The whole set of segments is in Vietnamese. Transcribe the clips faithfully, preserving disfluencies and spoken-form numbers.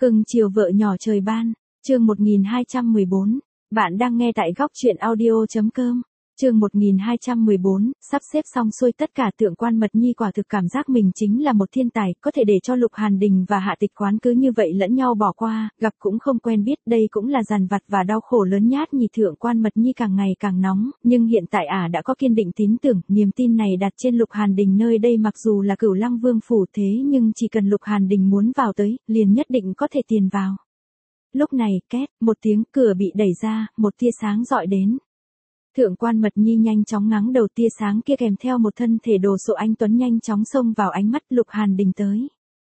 Cưng chiều vợ nhỏ trời ban, chương một nghìn hai trăm mười bốn, bạn đang nghe tại góc truyện audio.com. Chương một nghìn hai trăm mười bốn, sắp xếp xong xuôi tất cả Thượng Quan Mật Nhi quả thực cảm giác mình chính là một thiên tài, có thể để cho Lục Hàn Đình và Hạ Tịch Quán cứ như vậy lẫn nhau bỏ qua, gặp cũng không quen biết, đây cũng là dằn vặt và đau khổ lớn nhát nhì. Thượng Quan Mật Nhi càng ngày càng nóng, nhưng hiện tại ả à đã có kiên định tín tưởng, niềm tin này đặt trên Lục Hàn Đình nơi đây mặc dù là Cửu Lăng Vương phủ thế nhưng chỉ cần Lục Hàn Đình muốn vào tới, liền nhất định có thể tiền vào. Lúc này, két, một tiếng cửa bị đẩy ra, một tia sáng dọi đến. Thượng Quan Mật Nhi nhanh chóng ngáng đầu, tia sáng kia kèm theo một thân thể đồ sộ anh tuấn nhanh chóng xông vào ánh mắt. Lục Hàn Đình tới.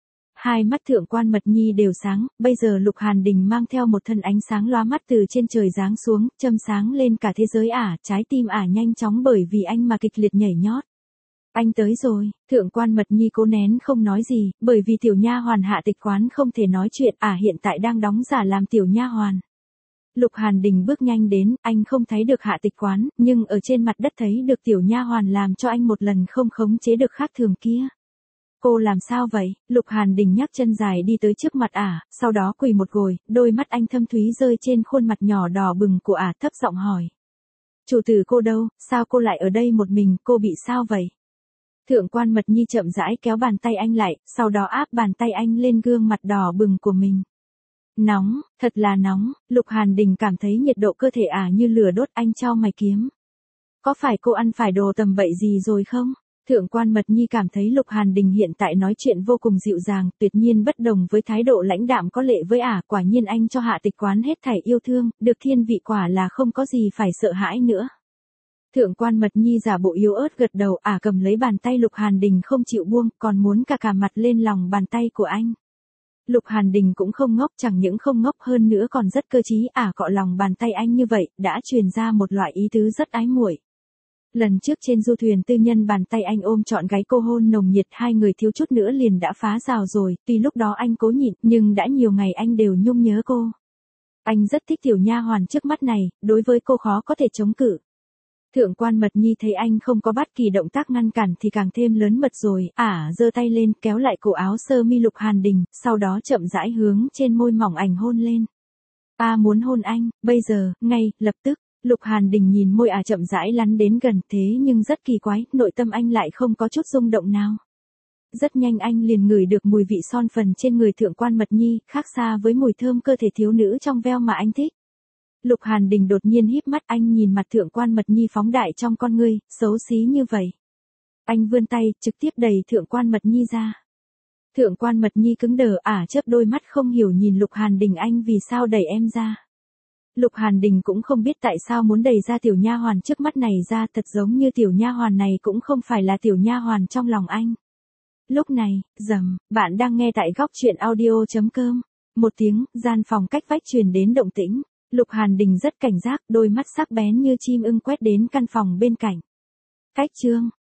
Hai mắt Thượng Quan Mật Nhi đều sáng, bây giờ Lục Hàn Đình mang theo một thân ánh sáng lóa mắt từ trên trời giáng xuống, châm sáng lên cả thế giới ả, trái tim ả nhanh chóng bởi vì anh mà kịch liệt nhảy nhót. Anh tới rồi, Thượng Quan Mật Nhi cố nén không nói gì, bởi vì tiểu nha hoàn Hạ Tịch Quán không thể nói chuyện, ả hiện tại đang đóng giả làm tiểu nha hoàn. Lục Hàn Đình bước nhanh đến, anh không thấy được Hạ Tịch Quán, nhưng ở trên mặt đất thấy được tiểu nha hoàn làm cho anh một lần không khống chế được khác thường kia. Cô làm sao vậy? Lục Hàn Đình nhấc chân dài đi tới trước mặt ả, sau đó quỳ một gối, đôi mắt anh thâm thúy rơi trên khuôn mặt nhỏ đỏ bừng của ả, thấp giọng hỏi. Chủ tử cô đâu, sao cô lại ở đây một mình, cô bị sao vậy? Thượng Quan Mật Nhi chậm rãi kéo bàn tay anh lại, sau đó áp bàn tay anh lên gương mặt đỏ bừng của mình. Nóng, thật là nóng. Lục Hàn Đình cảm thấy nhiệt độ cơ thể ả như lửa đốt, anh chau mày kiếm. Có phải cô ăn phải đồ tầm bậy gì rồi không? Thượng Quan Mật Nhi cảm thấy Lục Hàn Đình hiện tại nói chuyện vô cùng dịu dàng, tuyệt nhiên bất đồng với thái độ lãnh đạm có lệ với ả, quả nhiên anh cho Hạ Tịch Quán hết thảy yêu thương, được thiên vị quả là không có gì phải sợ hãi nữa. Thượng Quan Mật Nhi giả bộ yếu ớt gật đầu, ả cầm lấy bàn tay Lục Hàn Đình không chịu buông, còn muốn cả cả mặt lên lòng bàn tay của anh. Lục Hàn Đình cũng không ngốc, chẳng những không ngốc hơn nữa còn rất cơ trí, ả cọ lòng bàn tay anh như vậy, đã truyền ra một loại ý tứ rất ái muội. Lần trước trên du thuyền tư nhân bàn tay anh ôm trọn gáy cô hôn nồng nhiệt, hai người thiếu chút nữa liền đã phá rào rồi, tuy lúc đó anh cố nhịn, nhưng đã nhiều ngày anh đều nhung nhớ cô. Anh rất thích tiểu nha hoàn trước mắt này, đối với cô khó có thể chống cự. Thượng Quan Mật Nhi thấy anh không có bất kỳ động tác ngăn cản thì càng thêm lớn mật rồi, ả giơ tay lên kéo lại cổ áo sơ mi Lục Hàn Đình, sau đó chậm rãi hướng trên môi mỏng ảnh hôn lên. Ta muốn hôn anh, bây giờ, ngay, lập tức. Lục Hàn Đình nhìn môi ả chậm rãi lắn đến gần, thế nhưng rất kỳ quái, nội tâm anh lại không có chút rung động nào. Rất nhanh anh liền ngửi được mùi vị son phấn trên người Thượng Quan Mật Nhi, khác xa với mùi thơm cơ thể thiếu nữ trong veo mà anh thích. Lục Hàn Đình đột nhiên híp mắt, anh nhìn mặt Thượng Quan Mật Nhi phóng đại trong con ngươi, xấu xí như vậy. Anh vươn tay, trực tiếp đẩy Thượng Quan Mật Nhi ra. Thượng Quan Mật Nhi cứng đờ, ả chớp đôi mắt không hiểu nhìn Lục Hàn Đình, anh vì sao đẩy em ra. Lục Hàn Đình cũng không biết tại sao muốn đẩy ra tiểu nha hoàn trước mắt này ra, thật giống như tiểu nha hoàn này cũng không phải là tiểu nha hoàn trong lòng anh. Lúc này, rầm, bạn đang nghe tại góc truyện audio.com. Một tiếng, gian phòng cách vách truyền đến động tĩnh. Lục Hàn Đình rất cảnh giác, đôi mắt sắc bén như chim ưng quét đến căn phòng bên cạnh. Cách chương,